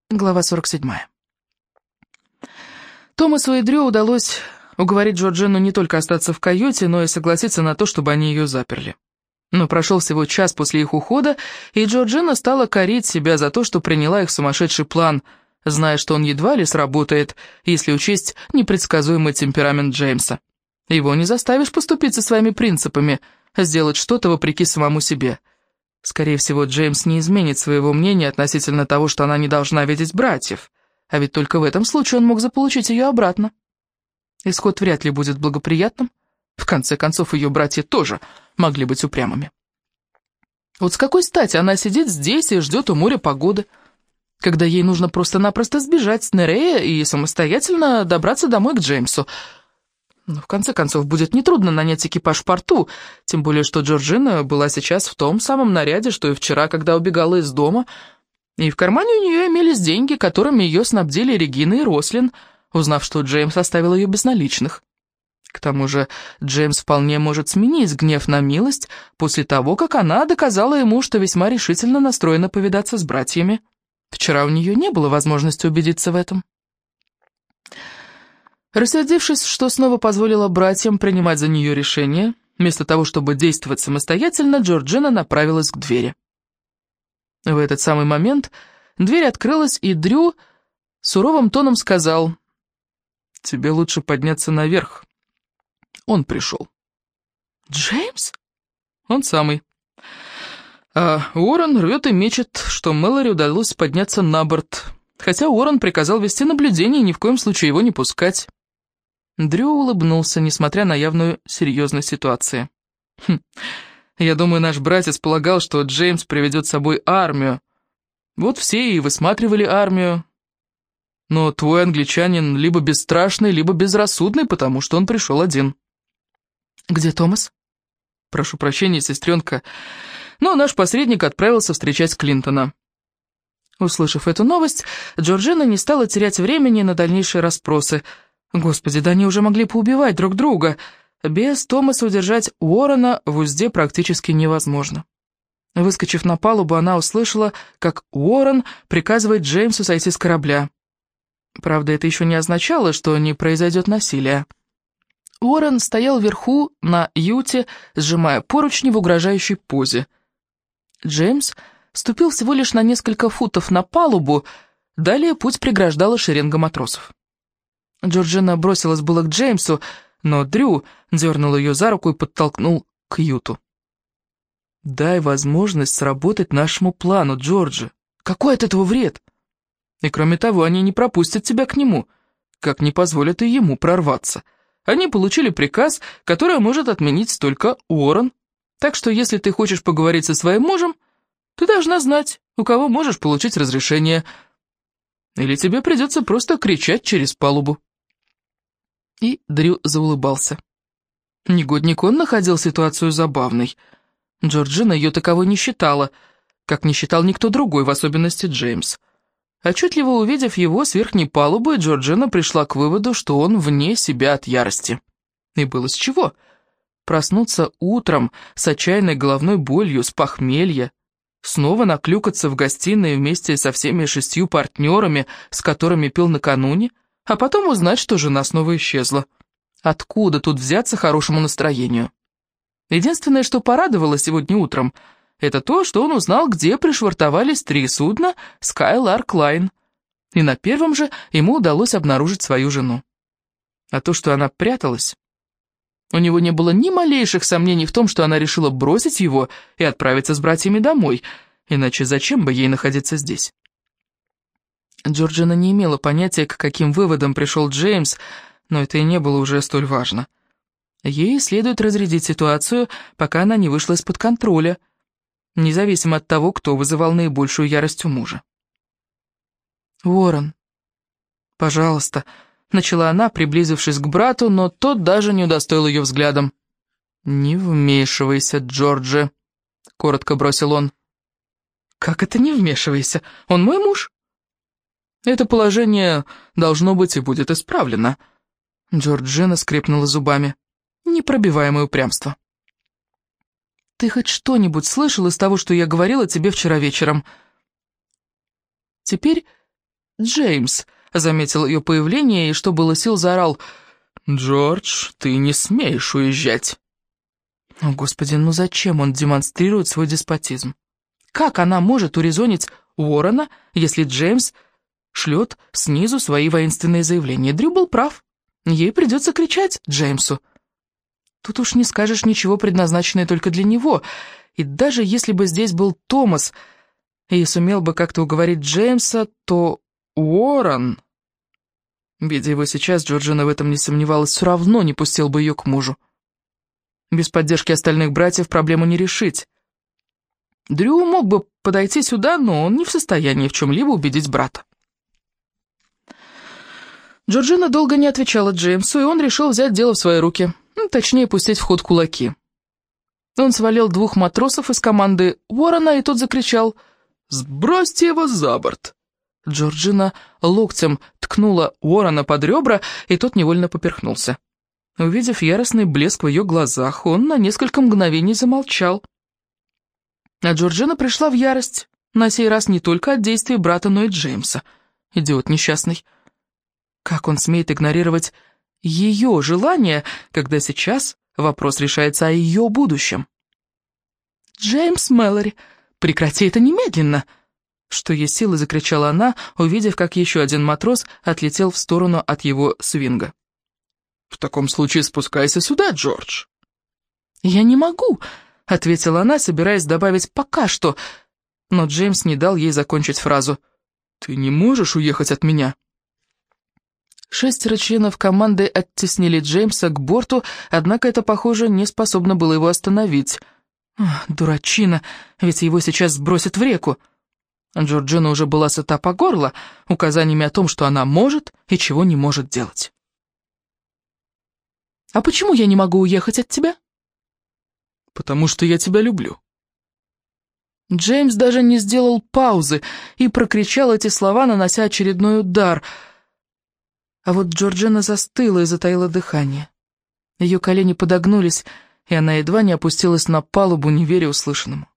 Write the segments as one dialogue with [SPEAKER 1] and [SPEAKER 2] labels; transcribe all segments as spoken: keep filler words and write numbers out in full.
[SPEAKER 1] Глава сорок семь. Томасу и Дрю удалось уговорить Джорджину не только остаться в каюте, но и согласиться на то, чтобы они ее заперли. Но прошел всего час после их ухода, и Джорджина стала корить себя за то, что приняла их сумасшедший план, зная, что он едва ли сработает, если учесть непредсказуемый темперамент Джеймса. Его не заставишь поступиться своими принципами, сделать что-то вопреки самому себе. Скорее всего, Джеймс не изменит своего мнения относительно того, что она не должна видеть братьев, а ведь только в этом случае он мог заполучить ее обратно. Исход вряд ли будет благоприятным. В конце концов, ее братья тоже могли быть упрямыми. Вот с какой стати она сидит здесь и ждет у моря погоды, когда ей нужно просто-напросто сбежать с Нерея и самостоятельно добраться домой к Джеймсу. Но в конце концов, будет нетрудно нанять экипаж в порту, тем более, что Джорджина была сейчас в том самом наряде, что и вчера, когда убегала из дома, и в кармане у нее имелись деньги, которыми ее снабдили Регина и Рослин, узнав, что Джеймс оставил ее без наличных. К тому же Джеймс вполне может сменить гнев на милость после того, как она доказала ему, что весьма решительно настроена повидаться с братьями. Вчера у нее не было возможности убедиться в этом. Рассердившись, что снова позволила братьям принимать за нее решение, вместо того, чтобы действовать самостоятельно, Джорджина направилась к двери. В этот самый момент дверь открылась, и Дрю суровым тоном сказал: «Тебе лучше подняться наверх. Он пришел». «Джеймс?» «Он самый. А Уоррен рвет и мечет, что Мэлори удалось подняться на борт, хотя Уоррен приказал вести наблюдение и ни в коем случае его не пускать». Дрю улыбнулся, несмотря на явную серьезность ситуации. «Хм, я думаю, наш братец полагал, что Джеймс приведет с собой армию. Вот все и высматривали армию. Но твой англичанин либо бесстрашный, либо безрассудный, потому что он пришел один». «Где Томас?» «Прошу прощения, сестренка, но наш посредник отправился встречать Клинтона». Услышав эту новость, Джорджина не стала терять времени на дальнейшие расспросы. Господи, да они уже могли поубивать друг друга. Без Томаса удержать Уоррена в узде практически невозможно. Выскочив на палубу, она услышала, как Уоррен приказывает Джеймсу сойти с корабля. Правда, это еще не означало, что не произойдет насилие. Уоррен стоял вверху на юте, сжимая поручни в угрожающей позе. Джеймс ступил всего лишь на несколько футов на палубу, далее путь преграждала шеренга матросов. Джорджина бросилась было к Джеймсу, но Дрю дернул ее за руку и подтолкнул к юту. «Дай возможность сработать нашему плану, Джорджи. Какой от этого вред? И кроме того, они не пропустят тебя к нему, как не позволят и ему прорваться. Они получили приказ, который может отменить только Уоррен. Так что если ты хочешь поговорить со своим мужем, ты должна знать, у кого можешь получить разрешение. Или тебе придется просто кричать через палубу». И Дрю заулыбался. Негодник он находил ситуацию забавной. Джорджина ее таковой не считала, как не считал никто другой, в особенности Джеймс. Отчетливо увидев его с верхней палубы, Джорджина пришла к выводу, что он вне себя от ярости. И было с чего. Проснуться утром с отчаянной головной болью, с похмелья, снова наклюкаться в гостиной вместе со всеми шестью партнерами, с которыми пил накануне, а потом узнать, что жена снова исчезла. Откуда тут взяться хорошему настроению? Единственное, что порадовало сегодня утром, это то, что он узнал, где пришвартовались три судна Skylark Line, и на первом же ему удалось обнаружить свою жену. А то, что она пряталась... У него не было ни малейших сомнений в том, что она решила бросить его и отправиться с братьями домой, иначе зачем бы ей находиться здесь? Джорджина не имела понятия, к каким выводам пришел Джеймс, но это и не было уже столь важно. Ей следует разрядить ситуацию, пока она не вышла из-под контроля, независимо от того, кто вызывал наибольшую ярость у мужа. «Уоррен, пожалуйста», — начала она, приблизившись к брату, но тот даже не удостоил ее взглядом. «Не вмешивайся, Джорджи», — коротко бросил он. «Как это не вмешивайся? Он мой муж». «Это положение должно быть и будет исправлено». Джорджина скрипнула зубами. Непробиваемое упрямство. «Ты хоть что-нибудь слышал из того, что я говорила тебе вчера вечером?» Теперь Джеймс заметил ее появление и, что было сил, заорал: «Джордж, ты не смеешь уезжать!» О, Господи, ну зачем он демонстрирует свой деспотизм? Как она может урезонить Уоррена, если Джеймс шлет снизу свои воинственные заявления? Дрю был прав. Ей придется кричать Джеймсу. Тут уж не скажешь ничего, предназначенное только для него. И даже если бы здесь был Томас и сумел бы как-то уговорить Джеймса, то Уоррен, видя его сейчас, Джорджина в этом не сомневалась, все равно не пустил бы ее к мужу. Без поддержки остальных братьев проблему не решить. Дрю мог бы подойти сюда, но он не в состоянии в чем-либо убедить брата. Джорджина долго не отвечала Джеймсу, и он решил взять дело в свои руки, ну, точнее, пустить в ход кулаки. Он свалил двух матросов из команды Уоррена, и тот закричал: «Сбросьте его за борт!» Джорджина локтем ткнула Уоррена под ребра, и тот невольно поперхнулся. Увидев яростный блеск в ее глазах, он на несколько мгновений замолчал. А Джорджина пришла в ярость, на сей раз не только от действий брата, но и Джеймса. Идиот несчастный. Как он смеет игнорировать ее желание, когда сейчас вопрос решается о ее будущем? «Джеймс Мэлори, прекрати это немедленно!» Что есть силы, закричала она, увидев, как еще один матрос отлетел в сторону от его свинга. «В таком случае спускайся сюда, Джордж!» «Я не могу!» — ответила она, собираясь добавить «пока что», но Джеймс не дал ей закончить фразу. «Ты не можешь уехать от меня?» Шестеро членов команды оттеснили Джеймса к борту, однако это, похоже, не способно было его остановить. Ах, дурачина, ведь его сейчас сбросят в реку. Джорджина уже была сыта по горло указаниями о том, что она может и чего не может делать. «А почему я не могу уехать от тебя?» «Потому что я тебя люблю». Джеймс даже не сделал паузы и прокричал эти слова, нанося очередной удар. А вот Джорджина застыла и затаила дыхание. Ее колени подогнулись, и она едва не опустилась на палубу, не веря услышанному.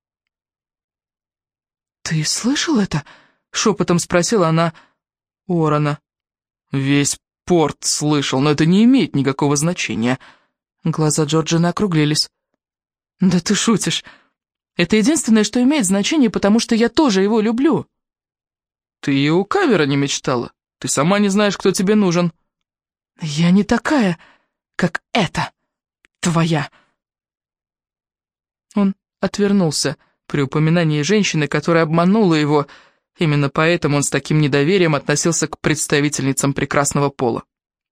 [SPEAKER 1] «Ты слышал это?» — шепотом спросила она Уоррена. «Весь порт слышал, но это не имеет никакого значения». Глаза Джорджины округлились. «Да ты шутишь. Это единственное, что имеет значение, потому что я тоже его люблю». «Ты и у Кавера не мечтала? Ты сама не знаешь, кто тебе нужен». «Я не такая, как эта, твоя». Он отвернулся при упоминании женщины, которая обманула его. Именно поэтому он с таким недоверием относился к представительницам прекрасного пола.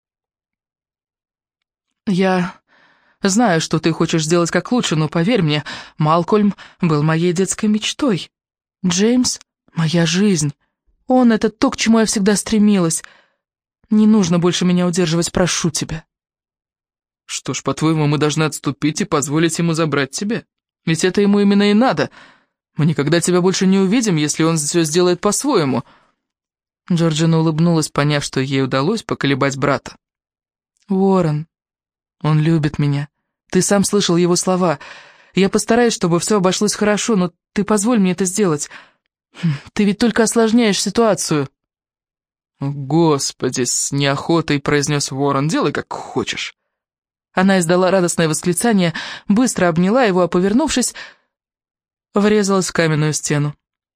[SPEAKER 1] «Я знаю, что ты хочешь сделать как лучше, но поверь мне, Малкольм был моей детской мечтой. Джеймс — моя жизнь. Он — это то, к чему я всегда стремилась. Не нужно больше меня удерживать, прошу тебя». «Что ж, по-твоему, мы должны отступить и позволить ему забрать тебя? Ведь это ему именно и надо. Мы никогда тебя больше не увидим, если он все сделает по-своему». Джорджина улыбнулась, поняв, что ей удалось поколебать брата. «Уоррен, он любит меня. Ты сам слышал его слова. Я постараюсь, чтобы все обошлось хорошо, но ты позволь мне это сделать. Ты ведь только осложняешь ситуацию». «Господи!» — с неохотой произнес Уоррен. «Делай, как хочешь». Она издала радостное восклицание, быстро обняла его, а, повернувшись, врезалась в каменную стену.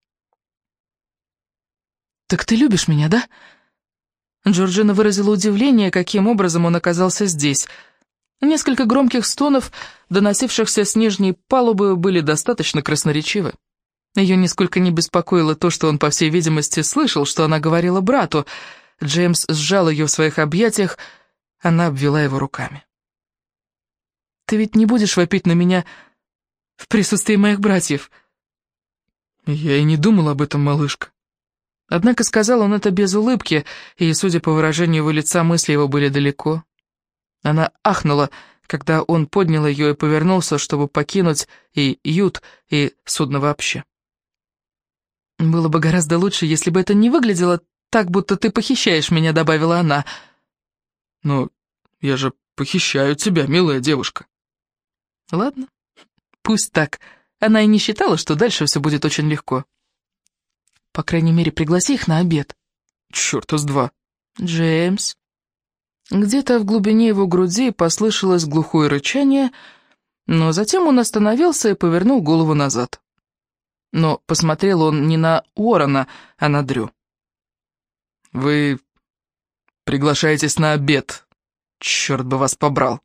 [SPEAKER 1] «Так ты любишь меня, да?» Джорджина выразила удивление, каким образом он оказался здесь. Несколько громких стонов, доносившихся с нижней палубы, были достаточно красноречивы. Ее нисколько не беспокоило то, что он, по всей видимости, слышал, что она говорила брату. Джеймс сжал ее в своих объятиях, она обвела его руками. «Ты ведь не будешь вопить на меня в присутствии моих братьев?» «Я и не думал об этом, малышка». Однако сказал он это без улыбки, и, судя по выражению его лица, мысли его были далеко. Она ахнула, когда он поднял ее и повернулся, чтобы покинуть и ют, и судно вообще. «Было бы гораздо лучше, если бы это не выглядело так, будто ты похищаешь меня», — добавила она. «Но я же похищаю тебя, милая девушка». «Ладно, пусть так. Она и не считала, что дальше все будет очень легко. По крайней мере, пригласи их на обед». Чёрта с два. «Джеймс». Где-то в глубине его груди послышалось глухое рычание, но затем он остановился и повернул голову назад. Но посмотрел он не на Уоррена, а на Дрю. «Вы приглашаетесь на обед. Черт бы вас побрал».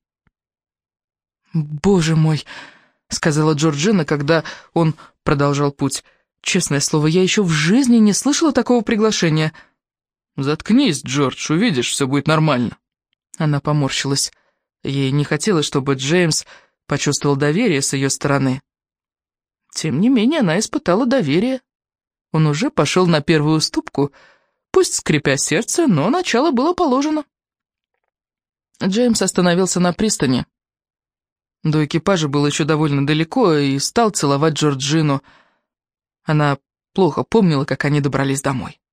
[SPEAKER 1] «Боже мой», — сказала Джорджина, когда он продолжал путь. «Честное слово, я еще в жизни не слышала такого приглашения». «Заткнись, Джордж, увидишь, все будет нормально». Она поморщилась. Ей не хотелось, чтобы Джеймс почувствовал доверие с ее стороны. Тем не менее, она испытала доверие. Он уже пошел на первую уступку, пусть скрипя сердце, но начало было положено. Джеймс остановился на пристани. До экипажа было еще довольно далеко, и стал целовать Джорджину. Она плохо помнила, как они добрались домой.